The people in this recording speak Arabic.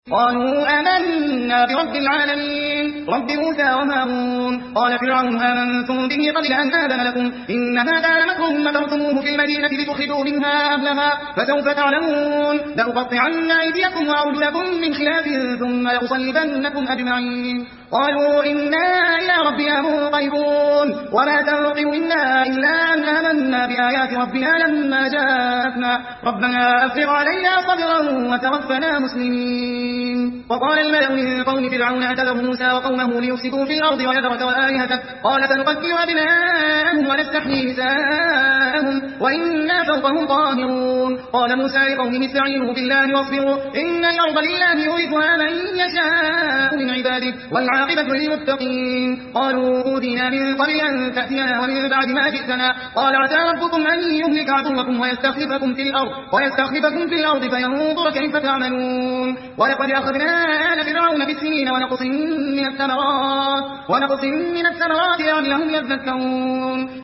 قالوا آمنا برب العالمين رب موسى وهارون. قال فرعون آمنتم به قبل أن آذن لكم إن هذا لمكر مكرتموه في المدينة لتخرجوا منها أهلها فسوف تعلمون لأقطعن أيديكم وأرجلكم من خلاف ثم لأصلبنكم أجمعين. قالوا إنا إلى ربنا منقلبون وما تنقم منا إلا أن آمنا بآيات ربنا لما جاءتنا ربنا أفرغ علينا صبرا وتوفنا مسلمين. وقال الملأ من قوم فرعون أتذر موسى وقومه ليفسدوا في الأرض ويذرك وآلهتك قال سنقتل أبناءهم ونستحيي نساءهم وإنا فوقهم قاهرون. قال موسى لقومه استعينوا بالله واصبروا إن الأرض لله يورثها من يشاء من عباده والعاقبة للمتقين. قالوا أوذينا من قبل أن تأتينا ومن بعد ما جئتنا قال عسى ربكم أن يهلك عدوكم ويستخلفكم في الأرض فينظر كيف تعملون. ولقد أخذنا آل فرعون بالسنين ونقص من الثمرات لعلهم يذكرون.